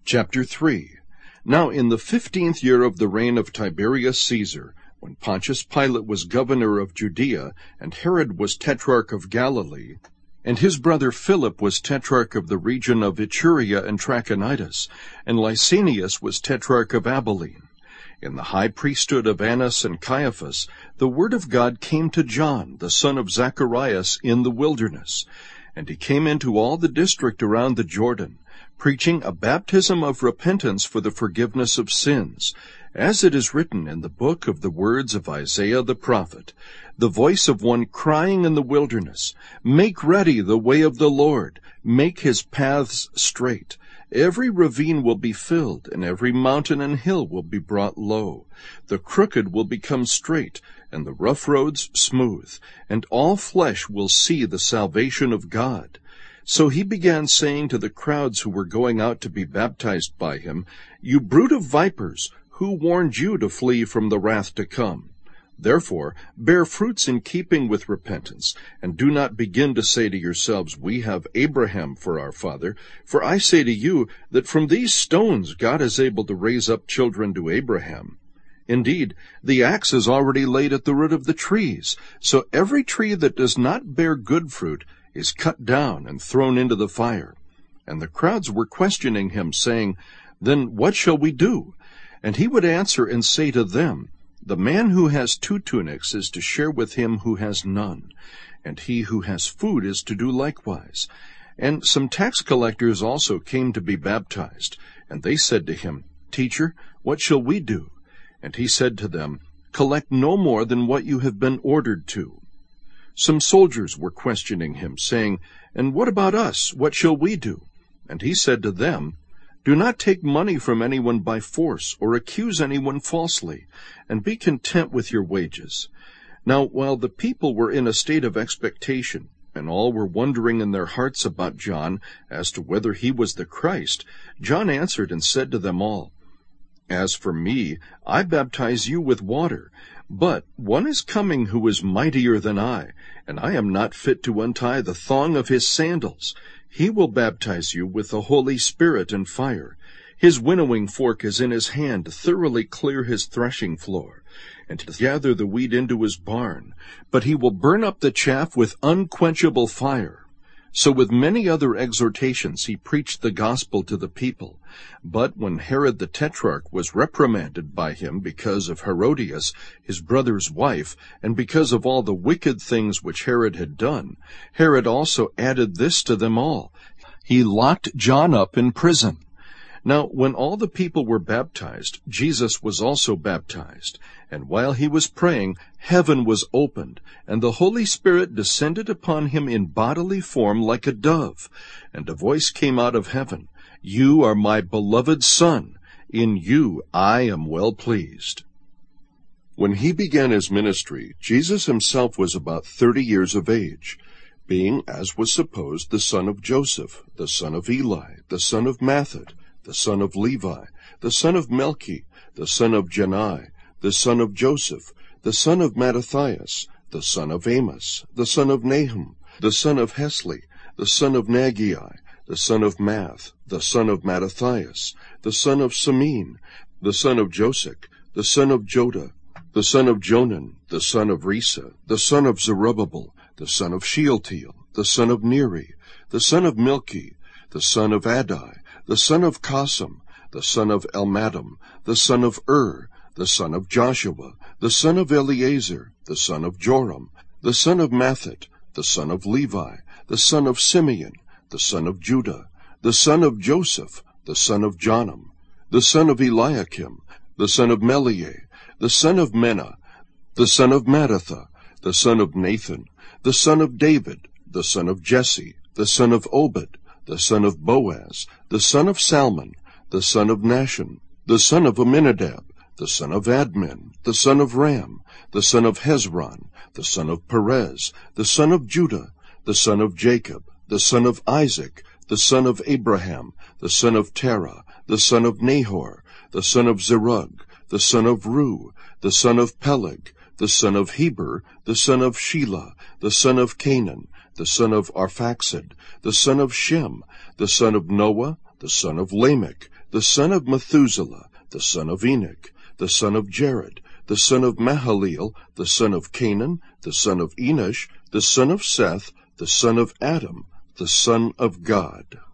Chapter 3. Now in the 15th year of the reign of Tiberius Caesar, when Pontius Pilate was governor of Judea, and Herod was tetrarch of Galilee, and his brother Philip was tetrarch of the region of Iturea and Trachonitis, and Lysanias was tetrarch of Abilene, in the high priesthood of Annas and Caiaphas, the word of God came to John, the son of Zacharias, in the wilderness. And he came into all the district around the Jordan, preaching a baptism of repentance for the forgiveness of sins, as it is written in the book of the words of Isaiah the prophet, the voice of one crying in the wilderness, "Make ready the way of the Lord, make his paths straight. Every ravine will be filled, and every mountain and hill will be brought low. The crooked will become straight, and the rough roads smooth, and all flesh will see the salvation of God." So he began saying to the crowds who were going out to be baptized by him, "You brood of vipers, who warned you to flee from the wrath to come? Therefore, bear fruits in keeping with repentance, and do not begin to say to yourselves, 'We have Abraham for our father,' for I say to you that from these stones God is able to raise up children to Abraham. Indeed, the axe is already laid at the root of the trees, so every tree that does not bear good fruit is cut down and thrown into the fire." And the crowds were questioning him, saying, "Then what shall we do?" And he would answer and say to them, "The man who has 2 tunics is to share with him who has none, and he who has food is to do likewise." And some tax collectors also came to be baptized, and they said to him, "Teacher, what shall we do?" And he said to them, "Collect no more than what you have been ordered to." Some soldiers were questioning him, saying, "And what about us? What shall we do?" And he said to them, "Do not take money from anyone by force, or accuse anyone falsely, and be content with your wages." Now while the people were in a state of expectation, and all were wondering in their hearts about John as to whether he was the Christ, John answered and said to them all, "As for me, I baptize you with water, but one is coming who is mightier than I, and I am not fit to untie the thong of his sandals. He will baptize you with the Holy Spirit and fire. His winnowing fork is in his hand to thoroughly clear his threshing floor, and to gather the wheat into his barn, but he will burn up the chaff with unquenchable fire." So with many other exhortations he preached the gospel to the people. But when Herod the Tetrarch was reprimanded by him because of Herodias, his brother's wife, and because of all the wicked things which Herod had done, Herod also added this to them all: he locked John up in prison. Now when all the people were baptized, Jesus was also baptized. And while he was praying, heaven was opened, and the Holy Spirit descended upon him in bodily form like a dove. And a voice came out of heaven, "You are my beloved Son. In you I am well pleased." When he began his ministry, Jesus himself was about 30 years of age, being, as was supposed, the son of Joseph, the son of Eli, the son of Matthat, the son of Levi, the son of Melchi, the son of Jannai, the son of Joseph, the son of Mattathias, the son of Amos, the son of Nahum, the son of Hesli, the son of Nagai, the son of Math, the son of Mattathias, the son of Semin, the son of Josech, the son of Joda, the son of Jonan, the son of Risa, the son of Zerubbabel, the son of Shealtiel, the son of Neri, the son of Milchi, the son of Adai, the son of Cosam, the son of Elmadam, the son of the son of Joshua, the son of Eleazar, the son of Joram, the son of Matthat, the son of Levi, the son of Simeon, the son of Judah, the son of Joseph, the son of Jonam, the son of Eliakim, the son of Meliah, the son of Menah, the son of Mattatha, the son of Nathan, the son of David, the son of Jesse, the son of Obed, the son of Boaz, the son of Salmon, the son of Nashon, the son of Amminadab, the son of Admin, the son of Ram, the son of Hezron, the son of Perez, the son of Judah, the son of Jacob, the son of Isaac, the son of Abraham, the son of Terah, the son of Nahor, the son of Zerug, the son of Ru, the son of Peleg, the son of Heber, the son of Shelah, the son of Canaan, the son of Arphaxad, the son of Shem, the son of Noah, the son of Lamech, the son of Methuselah, the son of Enoch, the son of Jared, the son of Mahalaleel, the son of Canaan, the son of Enosh, the son of Seth, the son of Adam, the son of God.